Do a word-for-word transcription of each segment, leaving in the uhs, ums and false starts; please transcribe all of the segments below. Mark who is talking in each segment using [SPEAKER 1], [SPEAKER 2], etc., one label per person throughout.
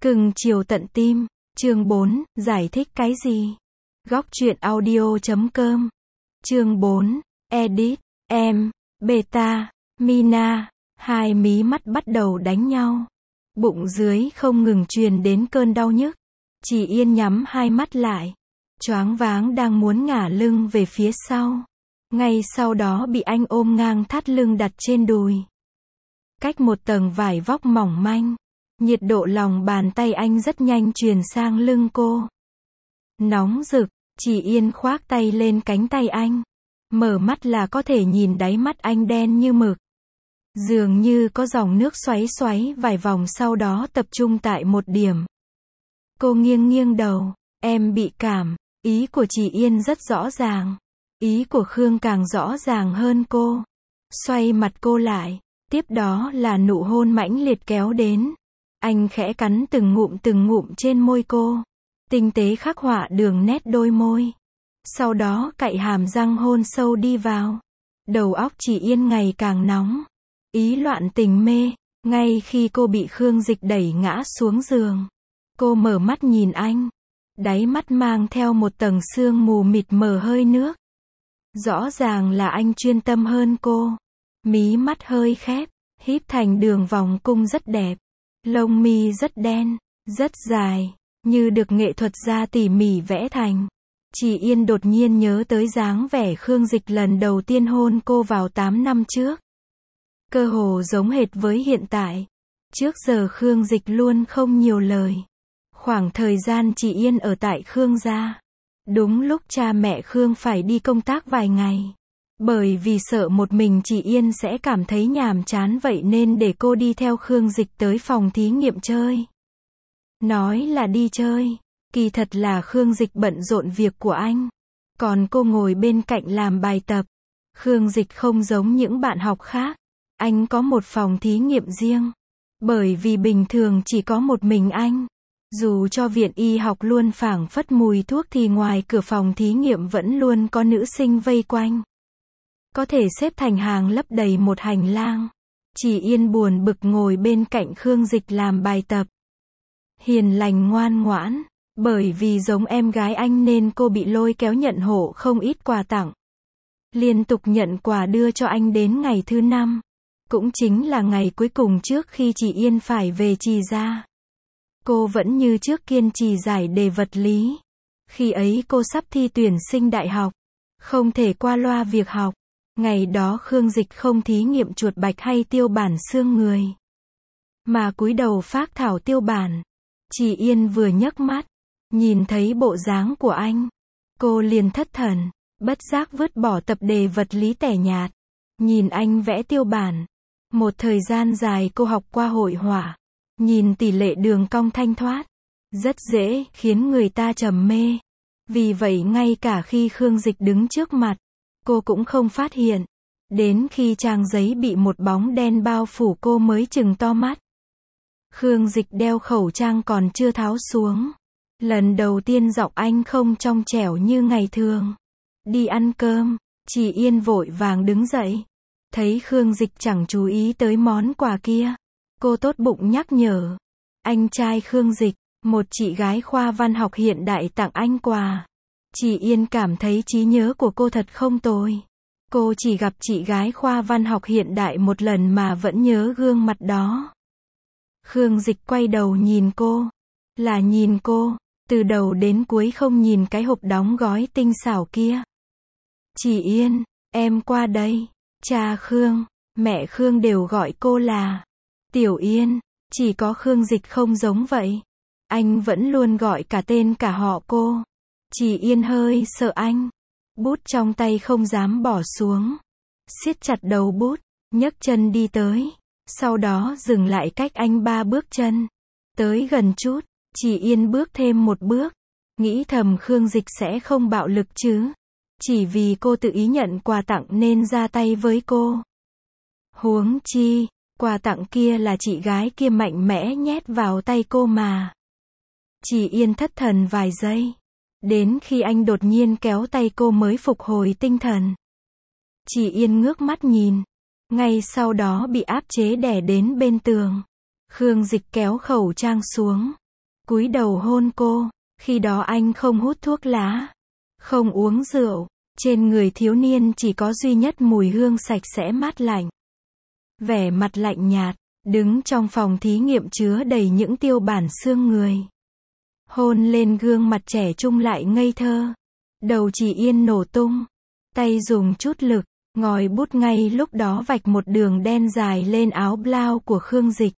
[SPEAKER 1] Cưng chiều tận tim, chương bốn, giải thích cái gì? Góc truyện audio chấm com. Chương bốn, edit, em, beta, Mina, hai mí mắt bắt đầu đánh nhau. Bụng dưới không ngừng truyền đến cơn đau nhức. Chị Yên nhắm hai mắt lại. Choáng váng đang muốn ngả lưng về phía sau. Ngay sau đó bị anh ôm ngang thắt lưng đặt trên đùi. Cách một tầng vải vóc mỏng manh. Nhiệt độ lòng bàn tay anh rất nhanh truyền sang lưng cô. Nóng rực, chị Yên khoác tay lên cánh tay anh. Mở mắt là có thể nhìn đáy mắt anh đen như mực. Dường như có dòng nước xoáy xoáy vài vòng sau đó tập trung tại một điểm. Cô nghiêng nghiêng đầu, em bị cảm, ý của chị Yên rất rõ ràng. Ý của Khương càng rõ ràng hơn cô. Xoay mặt cô lại, tiếp đó là nụ hôn mãnh liệt kéo đến. Anh khẽ cắn từng ngụm từng ngụm trên môi cô. Tinh tế khắc họa đường nét đôi môi. Sau đó cạy hàm răng hôn sâu đi vào. Đầu óc chị Yên ngày càng nóng. Ý loạn tình mê. Ngay khi cô bị Khương Dịch đẩy ngã xuống giường. Cô mở mắt nhìn anh. Đáy mắt mang theo một tầng sương mù mịt mờ hơi nước. Rõ ràng là anh chuyên tâm hơn cô. Mí mắt hơi khép, híp thành đường vòng cung rất đẹp. Lông mi rất đen, rất dài, như được nghệ thuật gia tỉ mỉ vẽ thành. Chị Yên đột nhiên nhớ tới dáng vẻ Khương Dịch lần đầu tiên hôn cô vào tám năm trước. Cơ hồ giống hệt với hiện tại. Trước giờ Khương Dịch luôn không nhiều lời. Khoảng thời gian chị Yên ở tại Khương gia. Đúng lúc cha mẹ Khương phải đi công tác vài ngày. Bởi vì sợ một mình chị Yên sẽ cảm thấy nhàm chán vậy nên để cô đi theo Khương Dịch tới phòng thí nghiệm chơi. Nói là đi chơi, kỳ thật là Khương Dịch bận rộn việc của anh. Còn cô ngồi bên cạnh làm bài tập. Khương Dịch không giống những bạn học khác. Anh có một phòng thí nghiệm riêng. Bởi vì bình thường chỉ có một mình anh. Dù cho viện y học luôn phảng phất mùi thuốc thì ngoài cửa phòng thí nghiệm vẫn luôn có nữ sinh vây quanh. Có thể xếp thành hàng lấp đầy một hành lang. Chị Yên buồn bực ngồi bên cạnh Khương Dịch làm bài tập. Hiền lành ngoan ngoãn. Bởi vì giống em gái anh nên cô bị lôi kéo nhận hộ không ít quà tặng. Liên tục nhận quà đưa cho anh đến ngày thứ năm. Cũng chính là ngày cuối cùng trước khi chị Yên phải về Trì gia. Cô vẫn như trước kiên trì giải đề vật lý. Khi ấy cô sắp thi tuyển sinh đại học. Không thể qua loa việc học. Ngày đó Khương Dịch không thí nghiệm chuột bạch hay tiêu bản xương người. Mà cúi đầu phác thảo tiêu bản. Chị Yên vừa nhấc mắt. Nhìn thấy bộ dáng của anh. Cô liền thất thần. Bất giác vứt bỏ tập đề vật lý tẻ nhạt. Nhìn anh vẽ tiêu bản. Một thời gian dài cô học qua hội họa. Nhìn tỷ lệ đường cong thanh thoát. Rất dễ khiến người ta trầm mê. Vì vậy ngay cả khi Khương Dịch đứng trước mặt. Cô cũng không phát hiện. Đến khi trang giấy bị một bóng đen bao phủ cô mới chừng to mắt. Khương Dịch đeo khẩu trang còn chưa tháo xuống. Lần đầu tiên giọng anh không trong trẻo như ngày thường. Đi ăn cơm. Chị Yên vội vàng đứng dậy. Thấy Khương Dịch chẳng chú ý tới món quà kia. Cô tốt bụng nhắc nhở. Anh trai Khương Dịch, một chị gái khoa văn học hiện đại tặng anh quà. Chị Yên cảm thấy trí nhớ của cô thật không tồi. Cô chỉ gặp chị gái khoa văn học hiện đại một lần mà vẫn nhớ gương mặt đó. Khương Dịch quay đầu nhìn cô. Là nhìn cô, từ đầu đến cuối không nhìn cái hộp đóng gói tinh xảo kia. Chị Yên, em qua đây. Cha Khương, mẹ Khương đều gọi cô là Tiểu Yên. Chỉ có Khương Dịch không giống vậy. Anh vẫn luôn gọi cả tên cả họ cô. Chị Yên hơi sợ anh. Bút trong tay không dám bỏ xuống. Siết chặt đầu bút, nhấc chân đi tới. Sau đó dừng lại cách anh ba bước chân. Tới gần chút, chị Yên bước thêm một bước. Nghĩ thầm Khương Dịch sẽ không bạo lực chứ. Chỉ vì cô tự ý nhận quà tặng nên ra tay với cô. Huống chi, quà tặng kia là chị gái kia mạnh mẽ nhét vào tay cô mà. Chị Yên thất thần vài giây. Đến khi anh đột nhiên kéo tay cô mới phục hồi tinh thần. Chị Yên ngước mắt nhìn. Ngay sau đó bị áp chế đè đến bên tường. Khương Dịch kéo khẩu trang xuống. cúi đầu hôn cô. Khi đó anh không hút thuốc lá, không uống rượu, trên người thiếu niên chỉ có duy nhất mùi hương sạch sẽ mát lạnh. Vẻ mặt lạnh nhạt, đứng trong phòng thí nghiệm chứa đầy những tiêu bản xương người. Hôn lên gương mặt trẻ trung lại ngây thơ. Đầu Chỉ Yên nổ tung. Tay dùng chút lực, ngòi bút ngay lúc đó vạch một đường đen dài lên áo blau của Khương Dịch.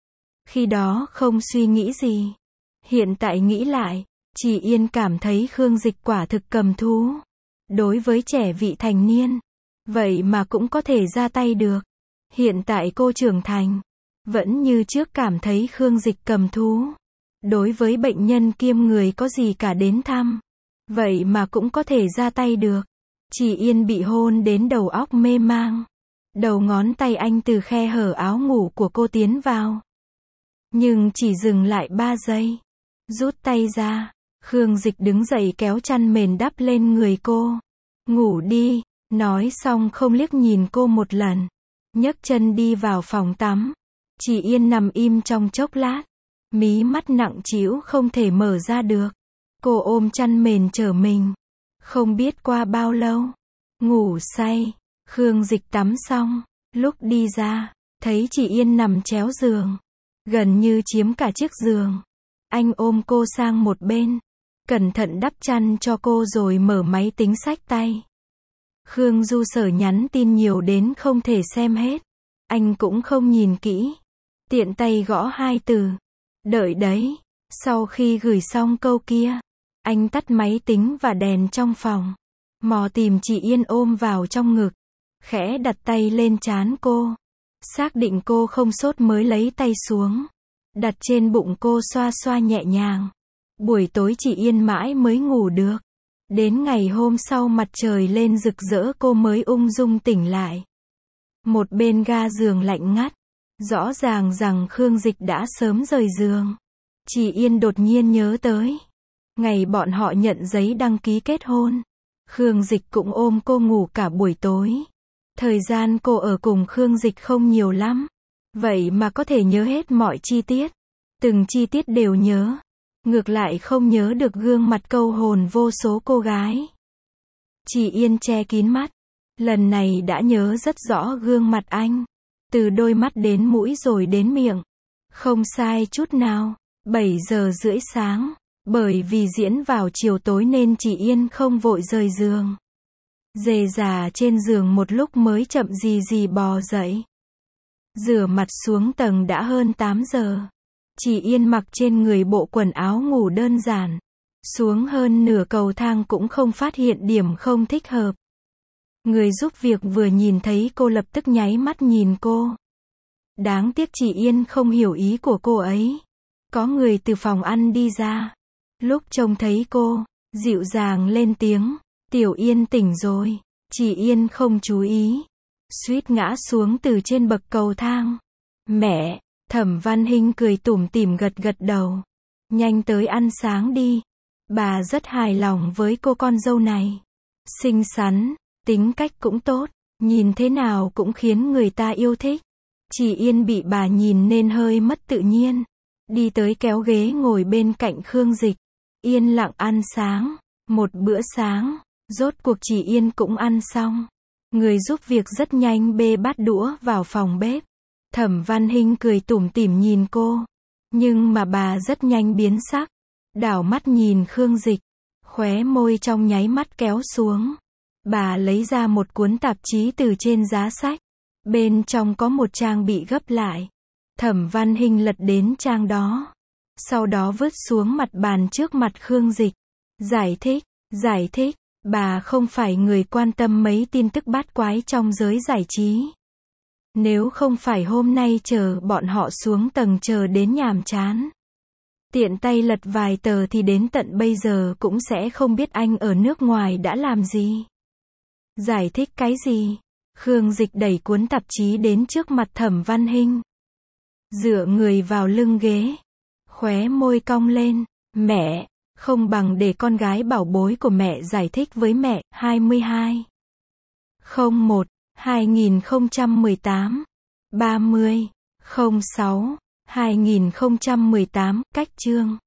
[SPEAKER 1] Khi đó không suy nghĩ gì. Hiện tại nghĩ lại, Chỉ Yên cảm thấy Khương Dịch quả thực cầm thú. Đối với trẻ vị thành niên, vậy mà cũng có thể ra tay được. Hiện tại cô trưởng thành, vẫn như trước cảm thấy Khương Dịch cầm thú. Đối với bệnh nhân kiêm người có gì cả đến thăm, vậy mà cũng có thể ra tay được. Chỉ Yên bị hôn đến đầu óc mê mang. Đầu ngón tay anh từ khe hở áo ngủ của cô tiến vào. Nhưng chỉ dừng lại ba giây. Rút tay ra, Khương Dịch đứng dậy kéo chăn mền đắp lên người cô. Ngủ đi, nói xong không liếc nhìn cô một lần. Nhấc chân đi vào phòng tắm. Chỉ Yên nằm im trong chốc lát. Mí mắt nặng trĩu không thể mở ra được. Cô ôm chăn mền trở mình. Không biết qua bao lâu. Ngủ say. Khương Dịch tắm xong. Lúc đi ra, thấy Chỉ Yên nằm chéo giường. Gần như chiếm cả chiếc giường. Anh ôm cô sang một bên. Cẩn thận đắp chăn cho cô rồi mở máy tính xách tay. Khương Du Sở nhắn tin nhiều đến không thể xem hết. Anh cũng không nhìn kỹ. Tiện tay gõ hai từ. Đợi đấy. Sau khi gửi xong câu kia, anh tắt máy tính và đèn trong phòng. Mò tìm Chỉ Yên ôm vào trong ngực. Khẽ đặt tay lên trán cô. Xác định cô không sốt mới lấy tay xuống. Đặt trên bụng cô xoa xoa nhẹ nhàng. Buổi tối Chỉ Yên mãi mới ngủ được. Đến ngày hôm sau mặt trời lên rực rỡ cô mới ung dung tỉnh lại. Một bên ga giường lạnh ngắt. Rõ ràng rằng Khương Dịch đã sớm rời giường. Chỉ Yên đột nhiên nhớ tới ngày bọn họ nhận giấy đăng ký kết hôn. Khương Dịch cũng ôm cô ngủ cả buổi tối. Thời gian cô ở cùng Khương Dịch không nhiều lắm. Vậy mà có thể nhớ hết mọi chi tiết. Từng chi tiết đều nhớ. Ngược lại không nhớ được gương mặt câu hồn vô số cô gái. Chỉ Yên che kín mắt. Lần này đã nhớ rất rõ gương mặt anh. Từ đôi mắt đến mũi rồi đến miệng. Không sai chút nào. bảy giờ rưỡi sáng. Bởi vì diễn vào chiều tối nên Chỉ Yên không vội rời giường. Dề già trên giường một lúc mới chậm gì gì bò dậy. Rửa mặt xuống tầng đã hơn tám giờ. Chỉ Yên mặc trên người bộ quần áo ngủ đơn giản. Xuống hơn nửa cầu thang cũng không phát hiện điểm không thích hợp. Người giúp việc vừa nhìn thấy cô lập tức nháy mắt nhìn cô. Đáng tiếc Chỉ Yên không hiểu ý của cô ấy. Có người từ phòng ăn đi ra. Lúc trông thấy cô, dịu dàng lên tiếng. Tiểu Yên tỉnh rồi. Chỉ Yên không chú ý. Suýt ngã xuống từ trên bậc cầu thang. Mẹ, Thẩm Văn Hinh cười tủm tỉm gật gật đầu. Nhanh tới ăn sáng đi. Bà rất hài lòng với cô con dâu này. Xinh xắn, tính cách cũng tốt. Nhìn thế nào cũng khiến người ta yêu thích. Chỉ Yên bị bà nhìn nên hơi mất tự nhiên. Đi tới kéo ghế ngồi bên cạnh Khương Dịch. Yên lặng ăn sáng. Một bữa sáng. Rốt cuộc Chỉ Yên cũng ăn xong. Người giúp việc rất nhanh bê bát đũa vào phòng bếp. Thẩm Văn Hinh cười tủm tỉm nhìn cô. Nhưng mà bà rất nhanh biến sắc. Đảo mắt nhìn Khương Dịch. Khóe môi trong nháy mắt kéo xuống. Bà lấy ra một cuốn tạp chí từ trên giá sách. Bên trong có một trang bị gấp lại. Thẩm Văn Hinh lật đến trang đó. Sau đó vứt xuống mặt bàn trước mặt Khương Dịch. Giải thích, giải thích. Bà không phải người quan tâm mấy tin tức bát quái trong giới giải trí. Nếu không phải hôm nay chờ bọn họ xuống tầng chờ đến nhàm chán. Tiện tay lật vài tờ thì đến tận bây giờ cũng sẽ không biết anh ở nước ngoài đã làm gì. Giải thích cái gì? Khương Dịch đẩy cuốn tạp chí đến trước mặt Thẩm Văn Hinh. Dựa người vào lưng ghế. Khóe môi cong lên. Mẹ, không bằng để con gái bảo bối của mẹ giải thích với mẹ. hai mươi hai không một hai nghìn không trăm mười tám ba mươi không sáu hai nghìn không trăm mười tám Cách chương